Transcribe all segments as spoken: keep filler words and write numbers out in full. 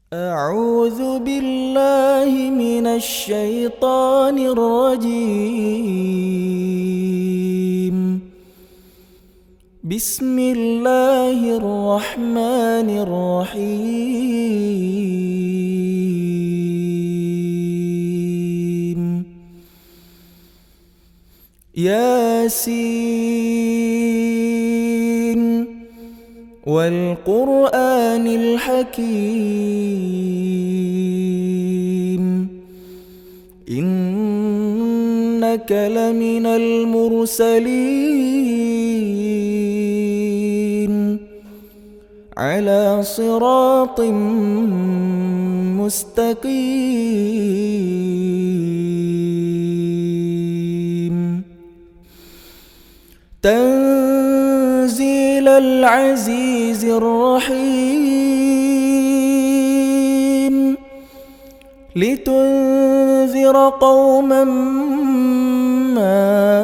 أعوذ بالله من الشيطان الرجيم. بسم الله الرحمن الرحيم. ياسين والقرآن الحكيم إنك لمن المرسلين على صراط مستقيم تنزيل العزيز الرحيم لتنذر قوما ما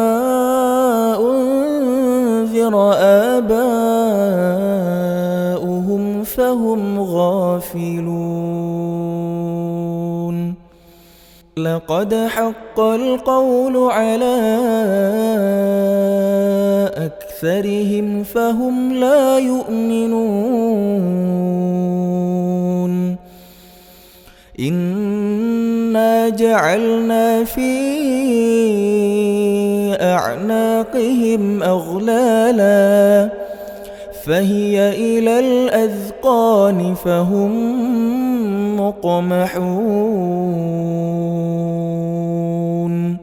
أنذر آباؤهم فهم غافلون. لقد حق القول على أكثرهم فهم لا يؤمنون. إنا جعلنا في أعناقهم أغلالا فهي إلى الأذقان فهم مقمحون.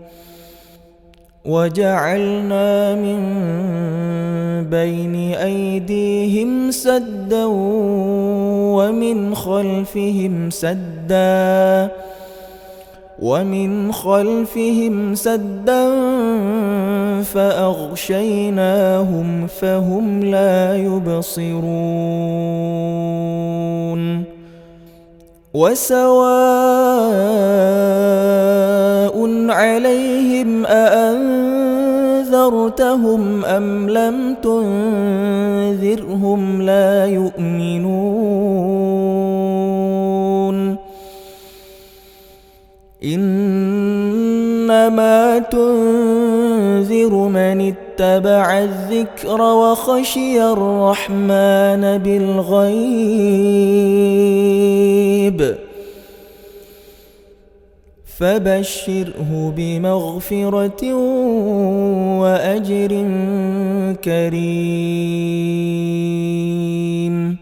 وجعلنا من بين أيديهم سدا ومن خلفهم سدا ومن خلفهم سدا فأغشيناهم فهم لا يبصرون. وسواء عليهم أأنذرتهم أم لم تنذرهم لا يؤمنون. إنما تنذر من اتبع الذكر وخشي الرحمن بالغيب فبشره بمغفرة وأجر كريم.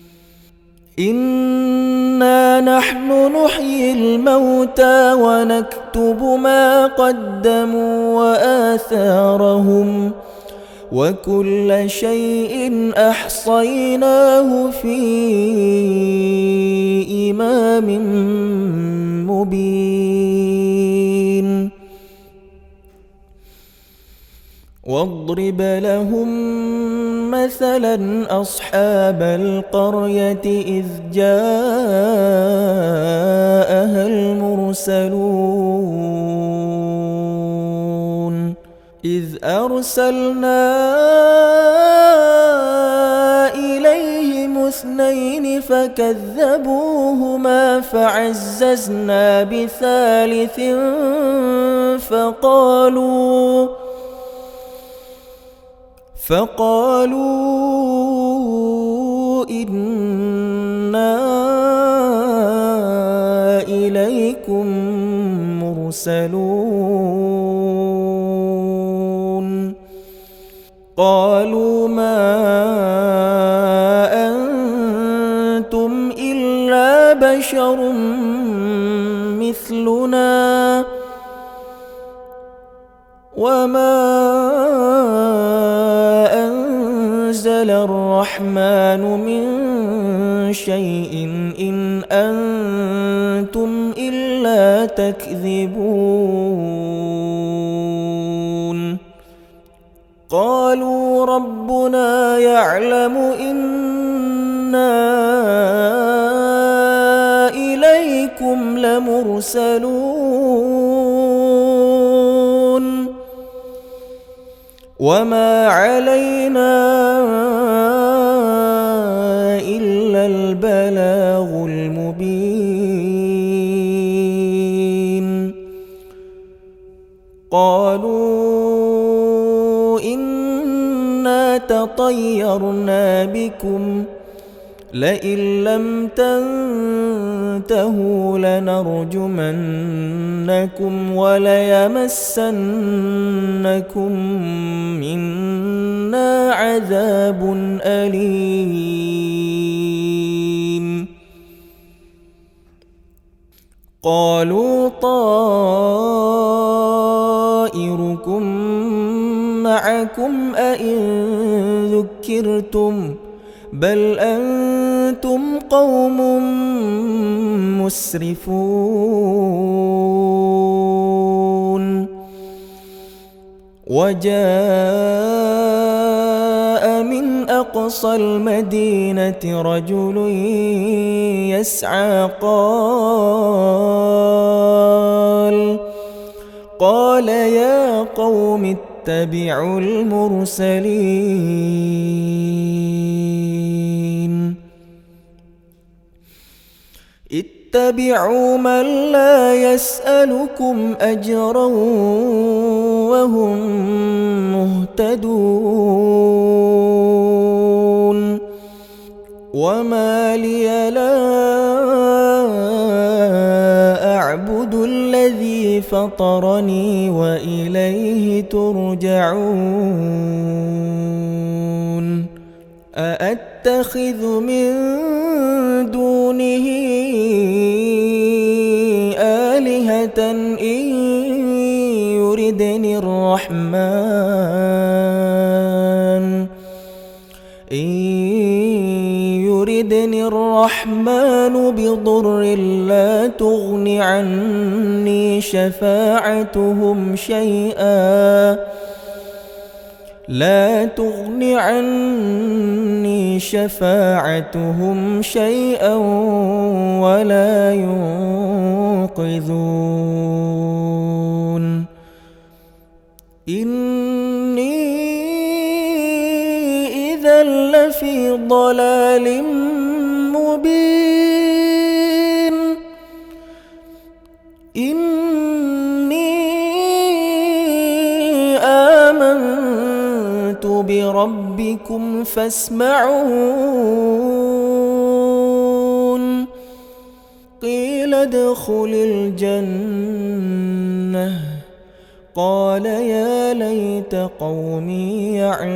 إنا نحن نحيي الموتى ونكتب ما قدموا وآثارهم وكل شيء أحصيناه في إمام مبين. واضرب لهم مثلا أصحاب القرية إذ جاءها المرسلون إذ أرسلنا إليهم اثنين فكذبوهما فعززنا بثالث فقالوا فقالوا إنا إليكم مرسلون. قالوا ما أنتم إلا بشر مثلنا وما أنزل الرحمن من شيء إن أنتم إلا تكذبون. قالوا ربنا يعلم إنا إليكم لمرسلون وما علينا إلا البلاغ المبين. لطيرنا بكم لئن لم تنتهوا لنرجمنكم وليمسنكم منا عذاب أليم. قالوا طائركم معكم أئن ذكرتم بل أنتم قوم مسرفون. وجاء من أقصى المدينة رجل يسعى قال قال يا قوم اتبعوا المرسلين اتبعوا من لا يسألكم أجرا وهم مهتدون. وما لي لا أعبد الذي فطرني وإليه ترجعون. أأتخذ من دونه آلهة إن يردني الرحمن إن يردني الرحمن بضر لا تغن عني شفاعتهم شيئا لا تغن عني شفاعتهم شيئا ولا ينقذون. إني إذا لفي ضلال مبين. إني آمنت بربكم فاسمعون. قيل ادخل الجنة قال يا ليت قومي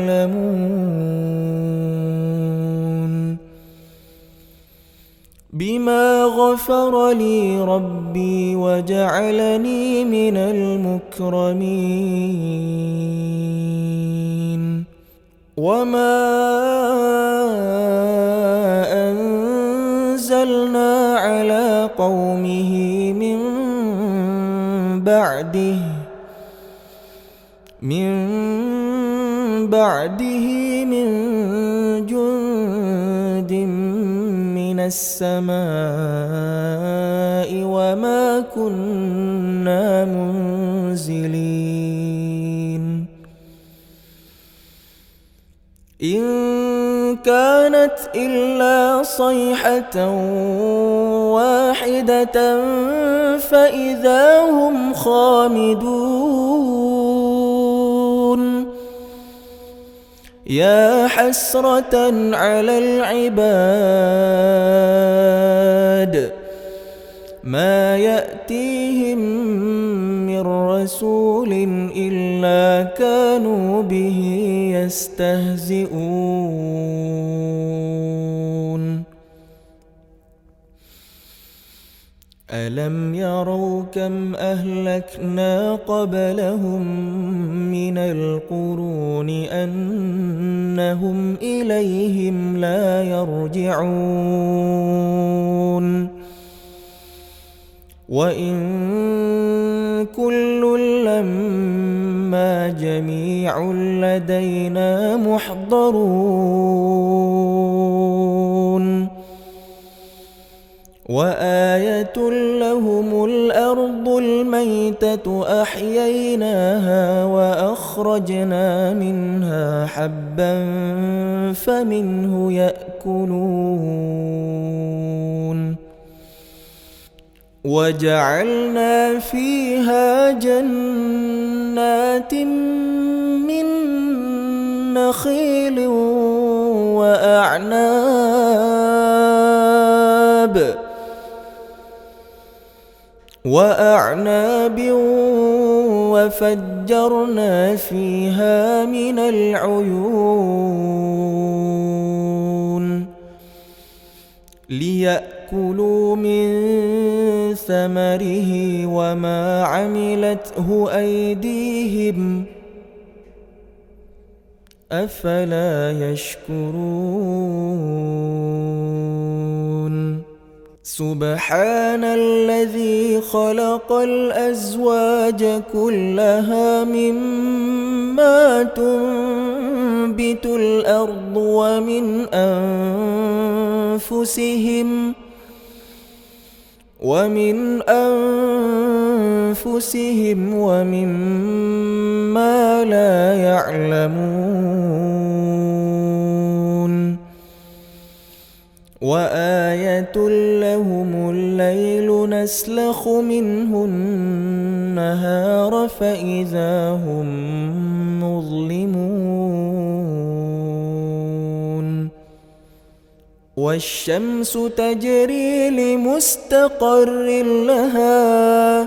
يعلمون. بما غفر لي ربي وجعلني من المكرمين. وما أنزلنا على قومه من بعده من بعده من جند من السماء وما كنا منزلين. إن كانت إلا صيحة واحدة فإذا هم خامدون. يا حسرة على العباد ما يأتيهم من رسول إلا كانوا به يستهزئون. ألم يروا كم أهلكنا قبلهم من القرون أنهم إليهم لا يرجعون. وإن كل لما جميع لدينا محضرون. وآية لهم الأرض الميتة أحييناها وأخرجنا منها حبا فمنه يأكلون. وجعلنا فيها جنات من نخيل وأعناب وأعناب وفجرنا فيها من العيون ليأكلوا من ثمره وما عملته أيديهم أفلا يشكرون سبحان الذي خلق الأزواج كلها مما تنبت الأرض ومن أنفسهم ومن أنفسهم ومما لا يعلمون وآية لهم الليل نسلخ منه النهار فإذا هم مظلمون والشمس تجري لمستقر لها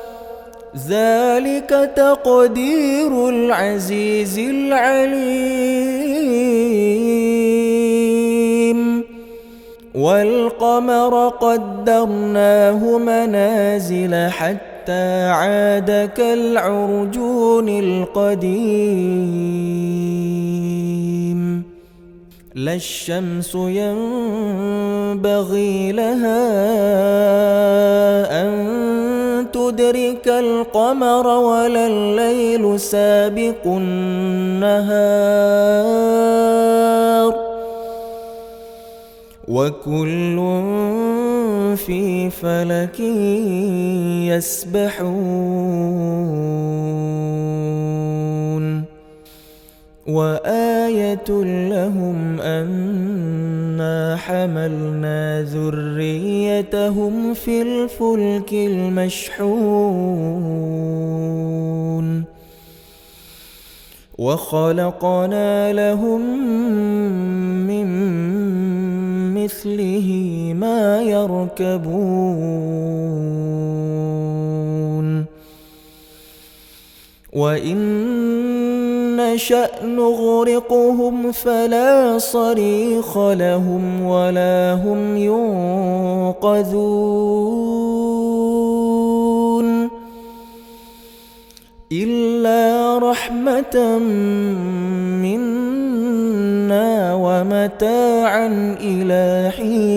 ذلك تقدير العزيز العليم والقمر قدرناه منازل حتى عاد كالعرجون القديم لا الشمس ينبغي لها أن تدرك القمر ولا الليل سابق النهار وكل في فلك يسبحون وآية لهم أنا حملنا ذريتهم في الفلك المشحون وخلقنا لهم من مثله ما يركبون وإن نشأ نغرقهم فلا صريخ لهم ولا هم ينقذون إلا رحمة منا ومتاعا إلى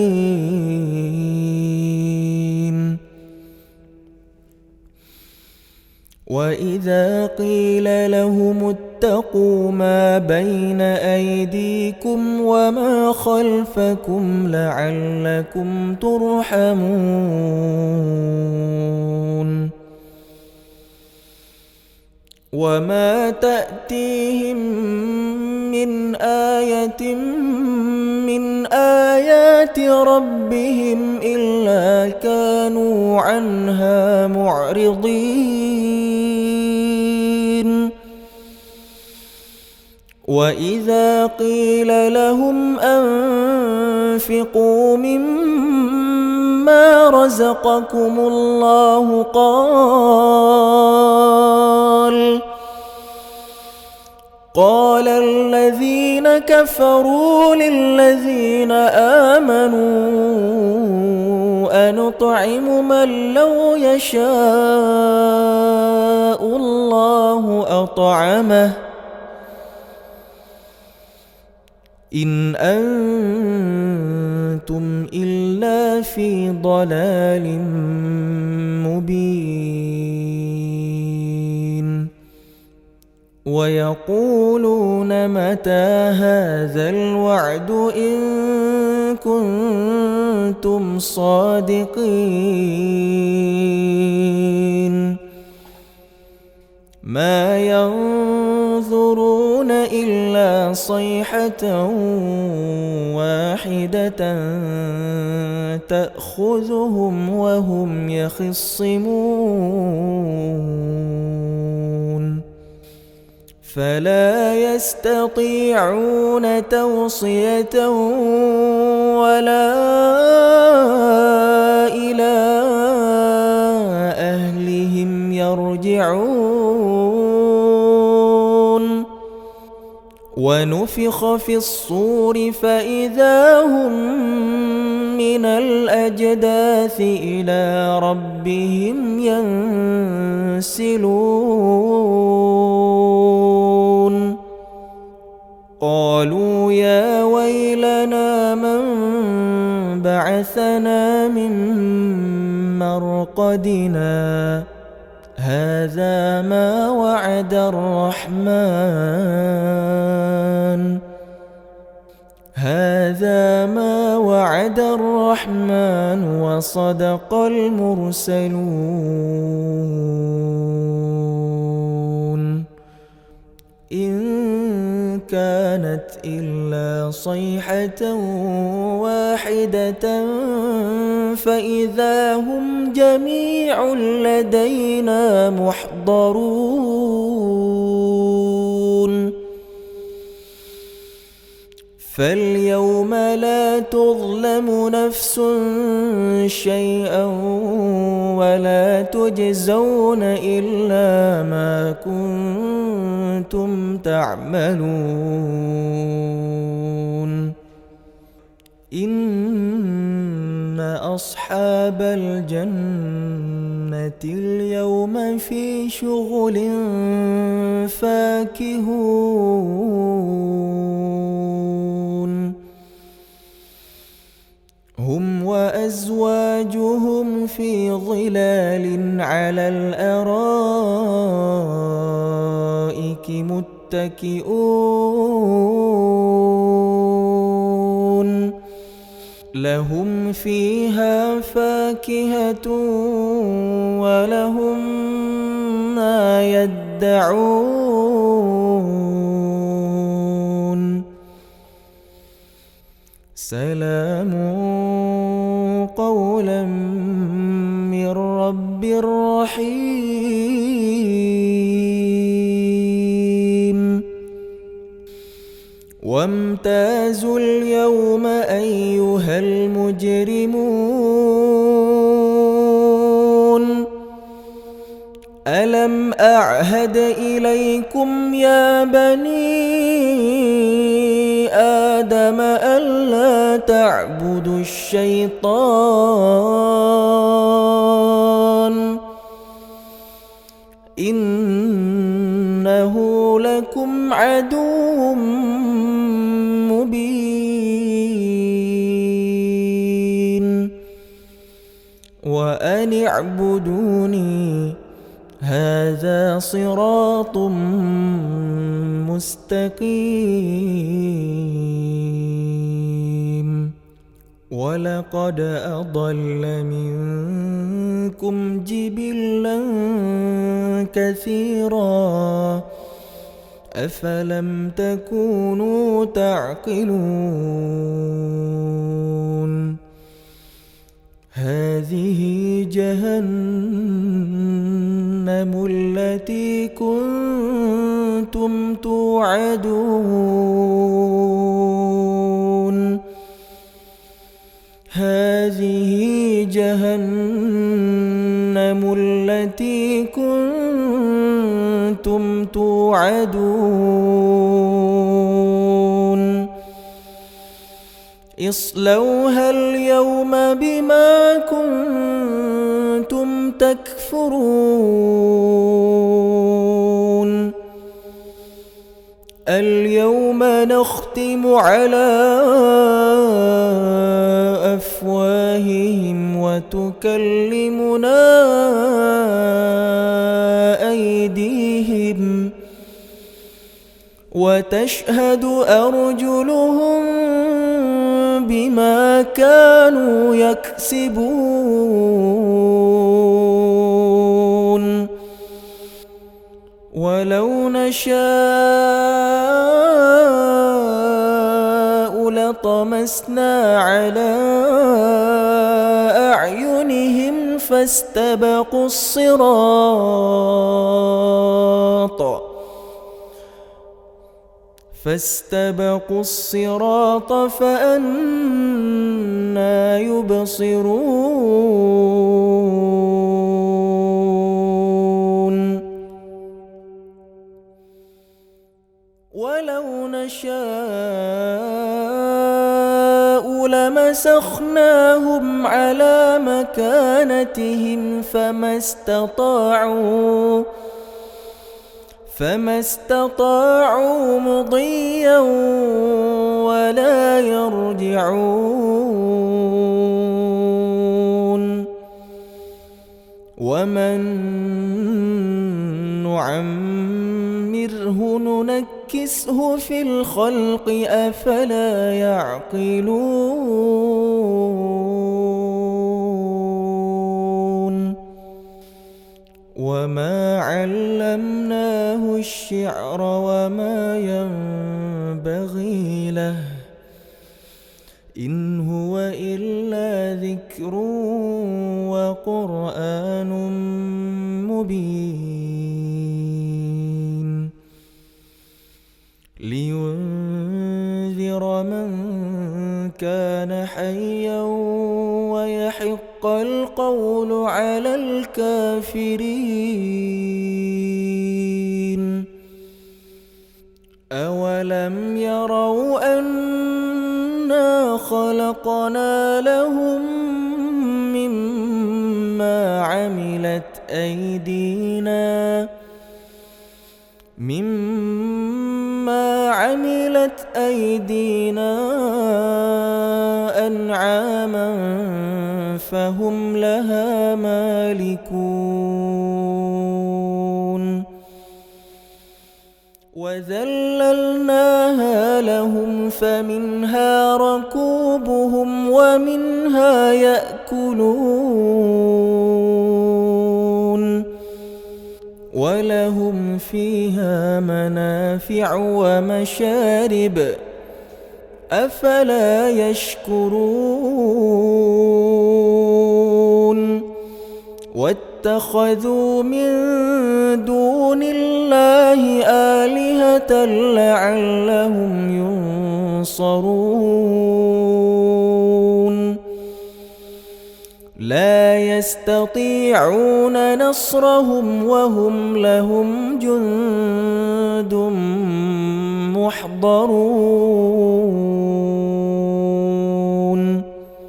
حين وإذا قيل لهم اتقوا ما بين أيديكم وما خلفكم لعلكم ترحمون وما تأتيهم من آية من آيات ربهم إلا كانوا عنها معرضين وإذا قيل لهم أنفقوا مما رزقكم الله قال قال الذين كفروا للذين آمنوا أنطعم من لو يشاء الله أطعمه إن أنتم إلا في ضلال مبين ويقولون متى هذا الوعد إن كنتم صادقين ما ينظرون إلا صيحة واحدة تأخذهم وهم يخصمون فلا يستطيعون توصية ولا إلى أهلهم يرجعون ونفخ في الصور فإذا هم من الأجداث إلى ربهم ينسلون قالوا يا ويلنا من بعثنا من مرقدنا هذا ما وعد الرحمن هذا ما وعد الرحمن وصدق المرسلون إن كانت إلا صيحة واحدة فإذا هم جميع لدينا محضرون فاليوم لا تظلم نفس شيئا ولا تجزون إلا ما كنتم تعملون إن أصحاب الجنة اليوم في شغل فاكهون هم وأزواجهم في ظلال على الأرائك متكئون لهم فيها فاكهة ولهم ما يدعون سلام قولا من رب رحيم وامتازوا اليوم أيها المجرمون ألم أعهد إليكم يا بني آدم ألا تعبدوا الشيطان إنه لكم عدو مبين وأن اعبدوني هذا صراط مستقيم ولقد أضل منكم جبلا كثيرا أفلم تكونوا تعقلون هذه جهنم التي كنتم توعدون هذه جهنم التي كنتم توعدون اصلوها اليوم بما كنتم تكفرون اليوم نختم على أفواههم وتكلمنا أيديهم وتشهد أرجلهم بما كانوا يكسبون ولو نشاء لطمسنا على أعينهم فاستبقوا الصراط فاستبقوا الصراط فأنى يبصرون ولو نشاء لمسخناهم على مكانتهم فما استطاعوا فما استطاعوا مضيا ولا يرجعون ومن نعمره ننكسه في الخلق أفلا يعقلون وما علمناه الشعر وما ينبغي له إن هو إلا ذكر وقرآن مبين لينذر من كان حيا ويحق القول على الكافرين أولم يروا أنا خلقنا لهم مما عملت أيدينا مما عملت أيدينا أنعاما فهم لها مالكون وذللناها لهم فمنها ركوبهم ومنها يأكلون ولهم فيها منافع ومشارب أفلا يشكرون واتخذوا من دون الله آلهة لعلهم ينصرون لا يستطيعون نصرهم وهم لهم جند محضرون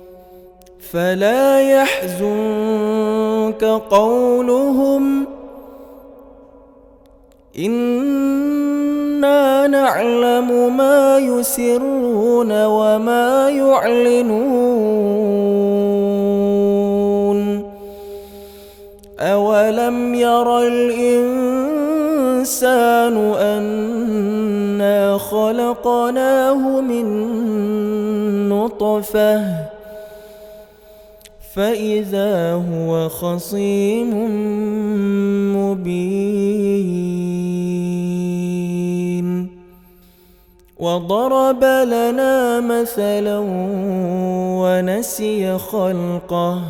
فلا يحزنك قولهم إنا نعلم ما يسرون وما يعلنون أولم ير الإنسان أنا خلقناه من نطفة فإذا هو خصيم مبين وضرب لنا مثلا ونسي خلقه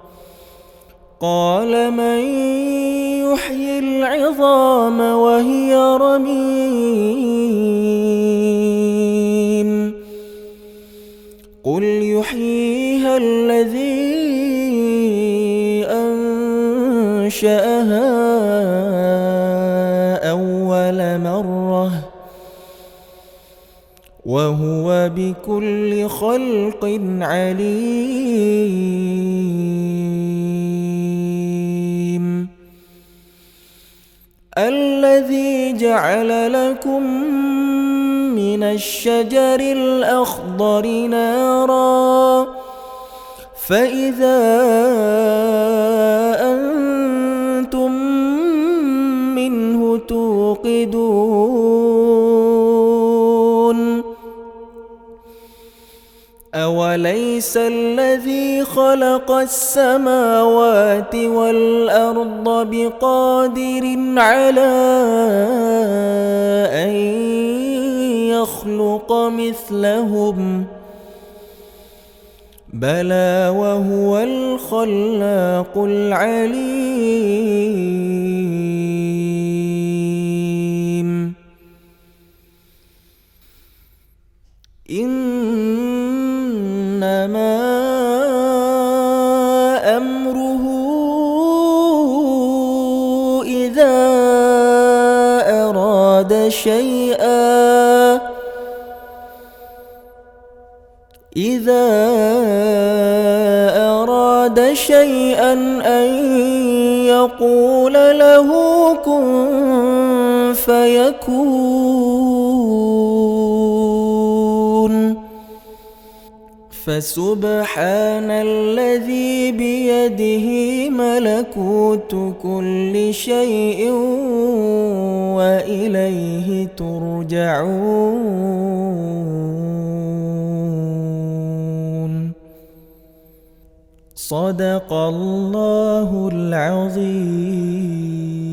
قال من يحيي العظام وهي رميم قل يحييها الذي أنشأها أول مرة وهو بكل خلق عليم الذي جعل لكم من الشجر الأخضر نارا فإذا أنتم منه توقدون أوليس الذي خلق السماوات والأرض بقادر على أن يخلق مثلهم بلى وهو الخلاق العليم إنما أمره إذا أراد شيئا إذا أراد شيئا أن يقول له كن فيكون. فسبحان الذي بيده ملكوت كل شيء وإليه ترجعون. صدق الله العظيم.